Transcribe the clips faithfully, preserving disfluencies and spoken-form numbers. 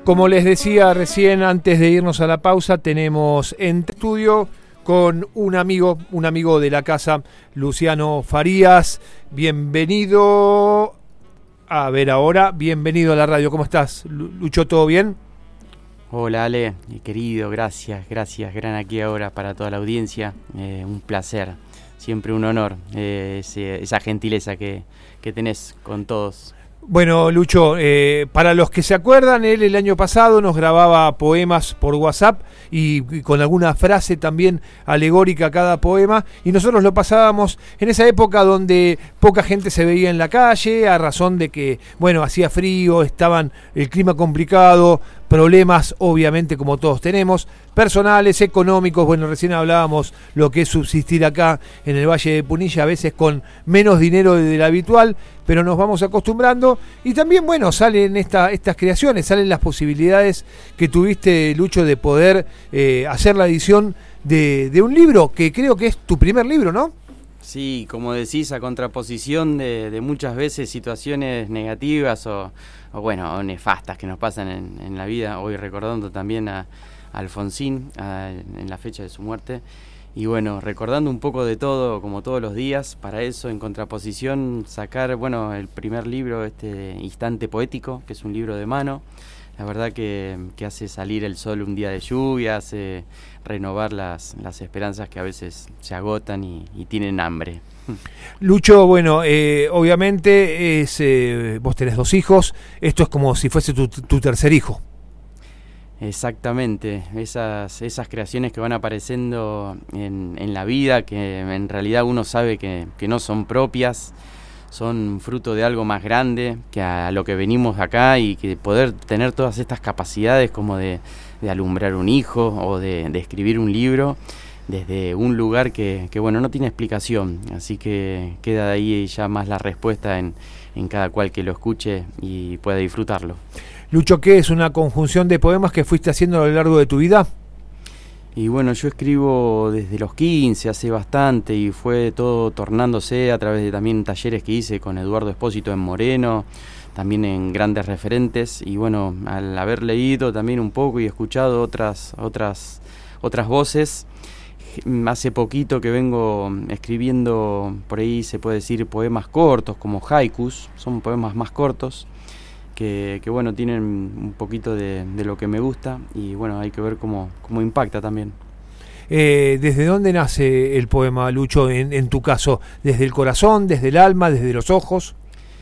Como les decía recién, antes de irnos a la pausa, tenemos en estudio con un amigo, un amigo de la casa, Luciano Farías. Bienvenido. A ver ahora, bienvenido a la radio. ¿Cómo estás, Lucho? ¿Todo bien? Hola Ale, querido, gracias, gracias, gran aquí ahora para toda la audiencia. Eh, un placer, siempre un honor, eh, ese, esa gentileza que, que tenés con todos. Bueno, Lucho, eh, para los que se acuerdan, él el año pasado nos grababa poemas por WhatsApp y, y con alguna frase también alegórica a cada poema, y nosotros lo pasábamos en esa época donde poca gente se veía en la calle, a razón de que, bueno, hacía frío, estaban el clima complicado, problemas obviamente como todos tenemos, personales, económicos. Bueno, recién hablábamos lo que es subsistir acá en el Valle de Punilla, a veces con menos dinero del habitual, pero nos vamos acostumbrando. Y también, bueno, salen esta, estas creaciones, salen las posibilidades que tuviste, Lucho, de poder eh, hacer la edición de, de un libro, que creo que es tu primer libro, ¿no? Sí, como decís, a contraposición de, de muchas veces situaciones negativas o, o bueno, o nefastas que nos pasan en, en la vida, hoy recordando también a, a Alfonsín a, en la fecha de su muerte, y bueno, recordando un poco de todo, como todos los días, para eso, en contraposición, sacar, bueno, el primer libro, este Instante Poético, que es un libro de mano. La verdad que, que hace salir el sol un día de lluvia, hace renovar las, las esperanzas que a veces se agotan y, y tienen hambre. Lucho, bueno, eh, obviamente es, eh, vos tenés dos hijos, esto es como si fuese tu, tu tercer hijo. Exactamente, esas, esas creaciones que van apareciendo en, en la vida, que en realidad uno sabe que, que no son propias, son fruto de algo más grande que a lo que venimos acá, y que poder tener todas estas capacidades como de, de alumbrar un hijo o de, de escribir un libro desde un lugar que, que bueno, no tiene explicación, así que queda de ahí ya más la respuesta en, en cada cual que lo escuche y pueda disfrutarlo. Lucho, ¿qué es una conjunción de poemas que fuiste haciendo a lo largo de tu vida? Y bueno, yo escribo desde los quince, hace bastante, y fue todo tornándose a través de también talleres que hice con Eduardo Espósito en Moreno, también en Grandes Referentes, y bueno, al haber leído también un poco y escuchado otras, otras, otras voces, hace poquito que vengo escribiendo, por ahí se puede decir, poemas cortos, como haikus, son poemas más cortos, Que, que bueno, tienen un poquito de, de lo que me gusta, y bueno, hay que ver cómo, cómo impacta también. Eh, ¿Desde dónde nace el poema, Lucho, en, en tu caso? ¿Desde el corazón, desde el alma, desde los ojos?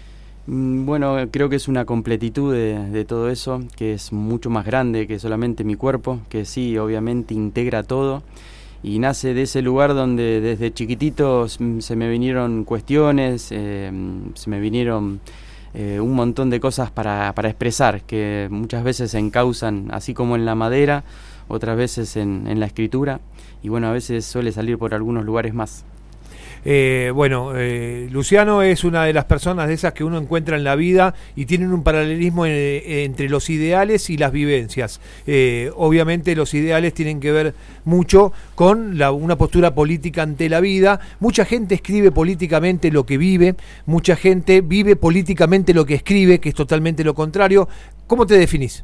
Bueno, creo que es una completitud de, de todo eso, que es mucho más grande que solamente mi cuerpo, que sí, obviamente integra todo, y nace de ese lugar donde desde chiquitito se me vinieron cuestiones, eh, se me vinieron Eh, un montón de cosas para, para expresar, que muchas veces se encausan así como en la madera, otras veces en, en la escritura, y bueno, a veces suele salir por algunos lugares más. Eh, bueno, eh, Luciano es una de las personas de esas que uno encuentra en la vida y tienen un paralelismo en, entre los ideales y las vivencias. Eh, obviamente los ideales tienen que ver mucho con la, una postura política ante la vida. Mucha gente escribe políticamente lo que vive, mucha gente vive políticamente lo que escribe, que es totalmente lo contrario. ¿Cómo te definís?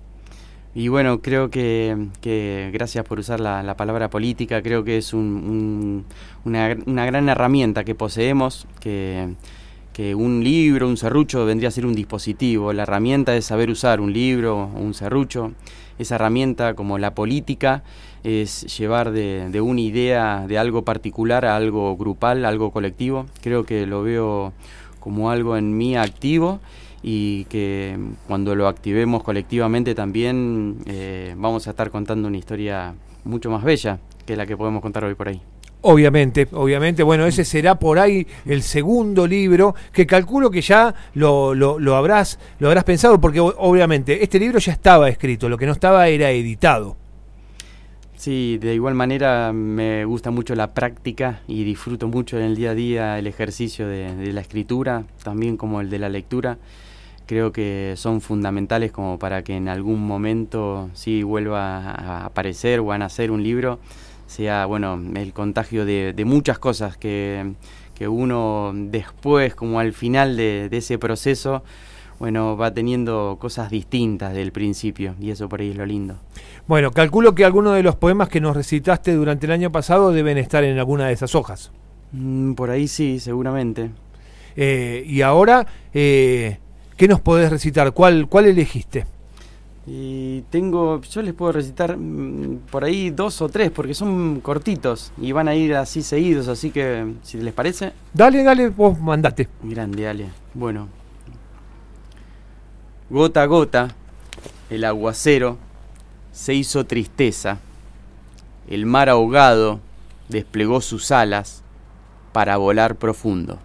Y bueno, creo que, que gracias por usar la, la palabra política, creo que es un, un, una, una gran herramienta que poseemos, que, que un libro, un serrucho vendría a ser un dispositivo. La herramienta es saber usar un libro o un serrucho. Esa herramienta, como la política, es llevar de, de una idea, de algo particular a algo grupal, algo colectivo. Creo que lo veo como algo en mí activo, y que cuando lo activemos colectivamente también eh, vamos a estar contando una historia mucho más bella que la que podemos contar hoy por ahí. Obviamente, obviamente, bueno, ese será por ahí el segundo libro, que calculo que ya lo, lo, lo habrás lo habrás pensado, porque obviamente este libro ya estaba escrito, lo que no estaba era editado. Sí, de igual manera me gusta mucho la práctica y disfruto mucho en el día a día el ejercicio de, de la escritura, también como el de la lectura. Creo que son fundamentales como para que en algún momento sí vuelva a aparecer o a nacer un libro, sea bueno el contagio de, de muchas cosas que, que uno después, como al final de, de ese proceso, bueno, va teniendo cosas distintas del principio, y eso por ahí es lo lindo. Bueno, calculo que algunos de los poemas que nos recitaste durante el año pasado deben estar en alguna de esas hojas. Mm, por ahí sí, seguramente. Eh, y ahora, eh, ¿qué nos podés recitar? ¿Cuál, cuál elegiste? Y tengo, yo les puedo recitar mmm, por ahí dos o tres, porque son cortitos y van a ir así seguidos, así que, si les parece. Dale, dale, vos mandate. Grande, Ale. Bueno. Gota a gota, el aguacero se hizo tristeza. El mar ahogado desplegó sus alas para volar profundo.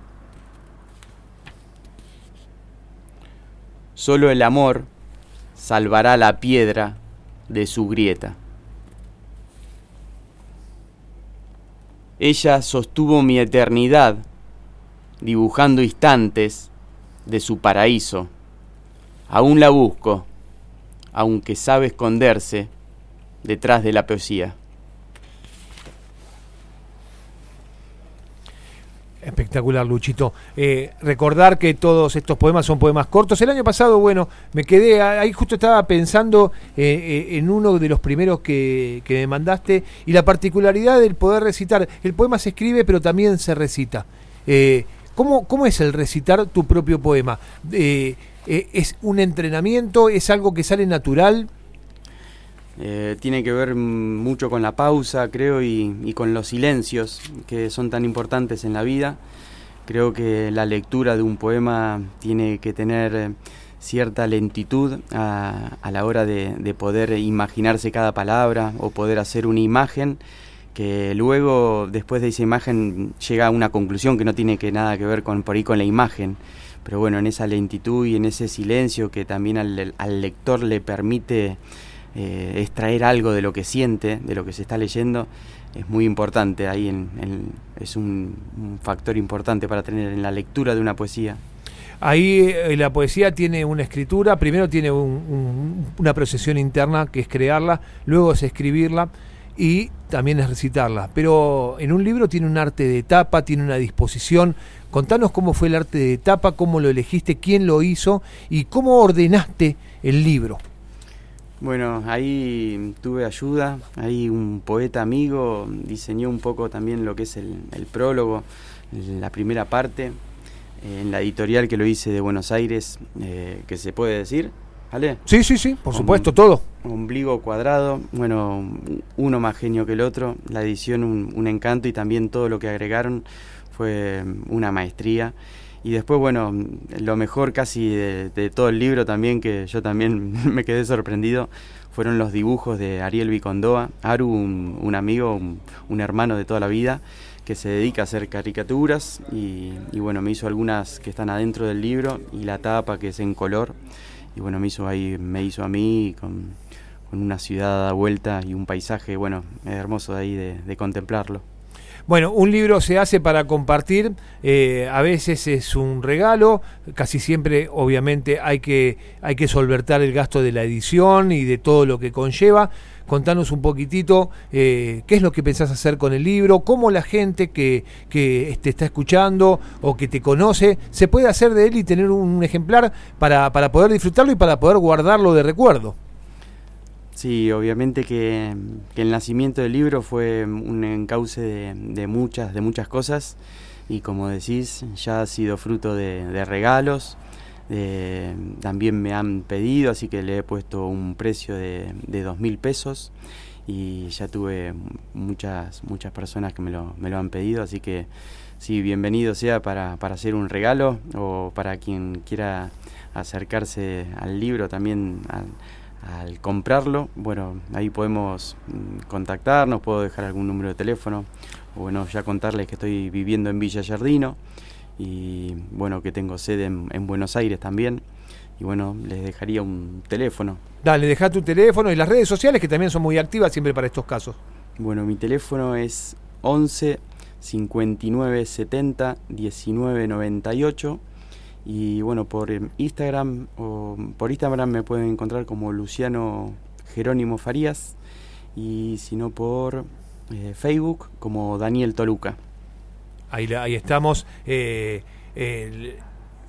Solo el amor salvará la piedra de su grieta. Ella sostuvo mi eternidad, dibujando instantes de su paraíso. Aún la busco, aunque sabe esconderse detrás de la poesía. Espectacular, Luchito. Eh, recordar que todos estos poemas son poemas cortos. El año pasado, bueno, me quedé, ahí justo estaba pensando eh, eh, en uno de los primeros que, que me mandaste, y la particularidad del poder recitar. El poema se escribe, pero también se recita. Eh, ¿cómo, ¿Cómo es el recitar tu propio poema? Eh, eh, ¿Es un entrenamiento? ¿Es algo que sale natural? Eh, tiene que ver mucho con la pausa, creo, y, y con los silencios que son tan importantes en la vida. Creo que la lectura de un poema tiene que tener cierta lentitud a, a la hora de, de poder imaginarse cada palabra o poder hacer una imagen que luego, después de esa imagen, llega a una conclusión que no tiene que nada que ver con por ahí con la imagen. Pero bueno, en esa lentitud y en ese silencio que también al, al lector le permite Eh, extraer algo de lo que siente, de lo que se está leyendo, es muy importante. Ahí en, en, es un, un factor importante para tener en la lectura de una poesía. Ahí eh, la poesía tiene una escritura, primero tiene un, un, una procesión interna que es crearla, luego es escribirla y también es recitarla. Pero en un libro tiene un arte de tapa, tiene una disposición. Contanos cómo fue el arte de tapa, cómo lo elegiste, quién lo hizo y cómo ordenaste el libro. Bueno, ahí tuve ayuda, ahí un poeta amigo diseñó un poco también lo que es el, el prólogo, la primera parte, en la editorial que lo hice de Buenos Aires, eh, que se puede decir, ¿vale? Sí, sí, sí, por supuesto, un, todo. Ombligo Cuadrado, bueno, uno más genio que el otro, la edición un, un encanto, y también todo lo que agregaron fue una maestría. Y después, bueno, lo mejor casi de, de todo el libro también, que yo también me quedé sorprendido, fueron los dibujos de Ariel Vicondoa. Aru, un, un amigo, un, un hermano de toda la vida, que se dedica a hacer caricaturas, y, y bueno, me hizo algunas que están adentro del libro, y la tapa que es en color, y bueno, me hizo ahí, me hizo a mí con, con una ciudad a la vuelta y un paisaje, bueno, hermoso de ahí de, de contemplarlo. Bueno, un libro se hace para compartir, eh, a veces es un regalo, casi siempre obviamente hay que, hay que solventar el gasto de la edición y de todo lo que conlleva. Contanos un poquitito eh, qué es lo que pensás hacer con el libro, cómo la gente que, que te está escuchando o que te conoce se puede hacer de él y tener un ejemplar para, para poder disfrutarlo y para poder guardarlo de recuerdo. Sí, obviamente que, que el nacimiento del libro fue un encauce de, de muchas de muchas cosas, y como decís, ya ha sido fruto de, de regalos, de, también me han pedido, así que le he puesto un precio de, de dos mil pesos, y ya tuve muchas muchas personas que me lo, me lo han pedido, así que sí, bienvenido sea para, para hacer un regalo, o para quien quiera acercarse al libro también al, al comprarlo. Bueno, ahí podemos contactarnos, puedo dejar algún número de teléfono, o bueno, ya contarles que estoy viviendo en Villa Giardino, y bueno, que tengo sede en, en Buenos Aires también, y bueno, les dejaría un teléfono. Dale, deja tu teléfono y las redes sociales, que también son muy activas siempre para estos casos. Bueno, mi teléfono es once cincuenta y nueve setenta diecinueve noventa y ocho, y bueno, por Instagram o por Instagram me pueden encontrar como Luciano Jerónimo Farías, y si no por eh, Facebook como Daniel Toluca. Ahí, ahí estamos. Eh, el,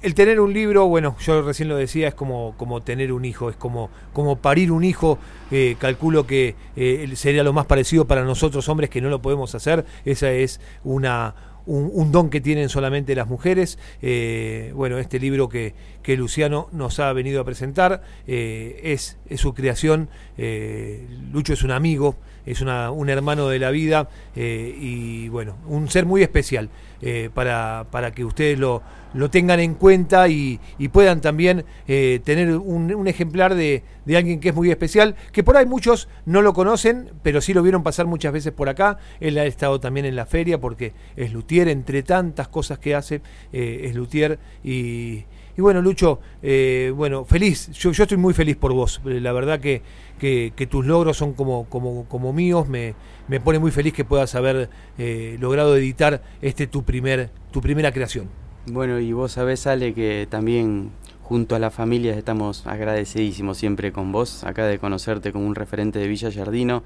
el tener un libro, bueno, yo recién lo decía, es como, como tener un hijo, es como, como parir un hijo. Eh, calculo que eh, sería lo más parecido para nosotros hombres, que no lo podemos hacer. Esa es una... Un, un don que tienen solamente las mujeres. Eh, bueno, este libro que, que Luciano nos ha venido a presentar eh, es, es su creación. eh, Lucho es un amigo, es una, un hermano de la vida, eh, y bueno, un ser muy especial, eh, para, para que ustedes lo, lo tengan en cuenta y, y puedan también eh, tener un, un ejemplar de, de alguien que es muy especial, que por ahí muchos no lo conocen, pero sí lo vieron pasar muchas veces por acá. Él ha estado también en la feria porque es luthier, entre tantas cosas que hace, eh, es luthier. Y, y bueno, Lucho, eh, bueno, feliz, yo, yo estoy muy feliz por vos. La verdad que, que, que tus logros son como, como, como míos. Me, me pone muy feliz que puedas haber eh, logrado editar este tu primer tu primera creación. Bueno, y vos sabés, Ale, que también junto a las familias estamos agradecidísimos siempre con vos, acá de conocerte como un referente de Villa Giardino,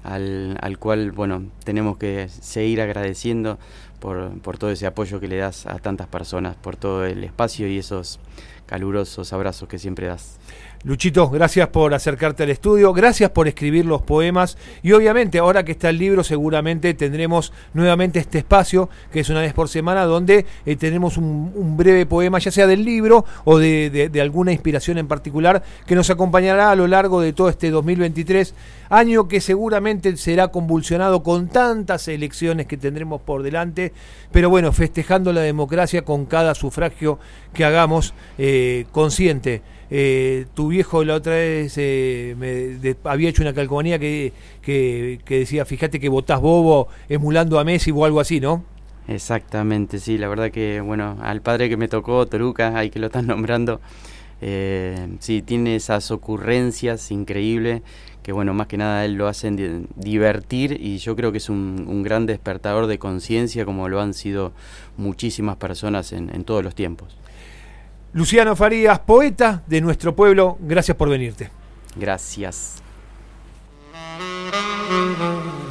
al, al cual, bueno, tenemos que seguir agradeciendo por, por todo ese apoyo que le das a tantas personas, por todo el espacio y esos calurosos abrazos que siempre das. Luchito, gracias por acercarte al estudio, gracias por escribir los poemas, y obviamente ahora que está el libro seguramente tendremos nuevamente este espacio, que es una vez por semana, donde eh, tenemos un, un breve poema, ya sea del libro o de, de, de alguna inspiración en particular, que nos acompañará a lo largo de todo este dos mil veintitrés, año que seguramente será convulsionado con tantas elecciones que tendremos por delante, pero bueno, festejando la democracia con cada sufragio que hagamos, eh, consciente. Eh, tu viejo la otra vez eh, me de, había hecho una calcomanía que, que, que decía, fíjate que votás bobo emulando a Messi o algo así, ¿no? Exactamente, sí, la verdad que, bueno, al padre que me tocó, Toruca, ahí que lo estás nombrando, eh, sí, tiene esas ocurrencias increíbles que, bueno, más que nada él lo hacen di- divertir, y yo creo que es un, un gran despertador de conciencia, como lo han sido muchísimas personas en, en todos los tiempos. Luciano Farías, poeta de nuestro pueblo, gracias por venirte. Gracias.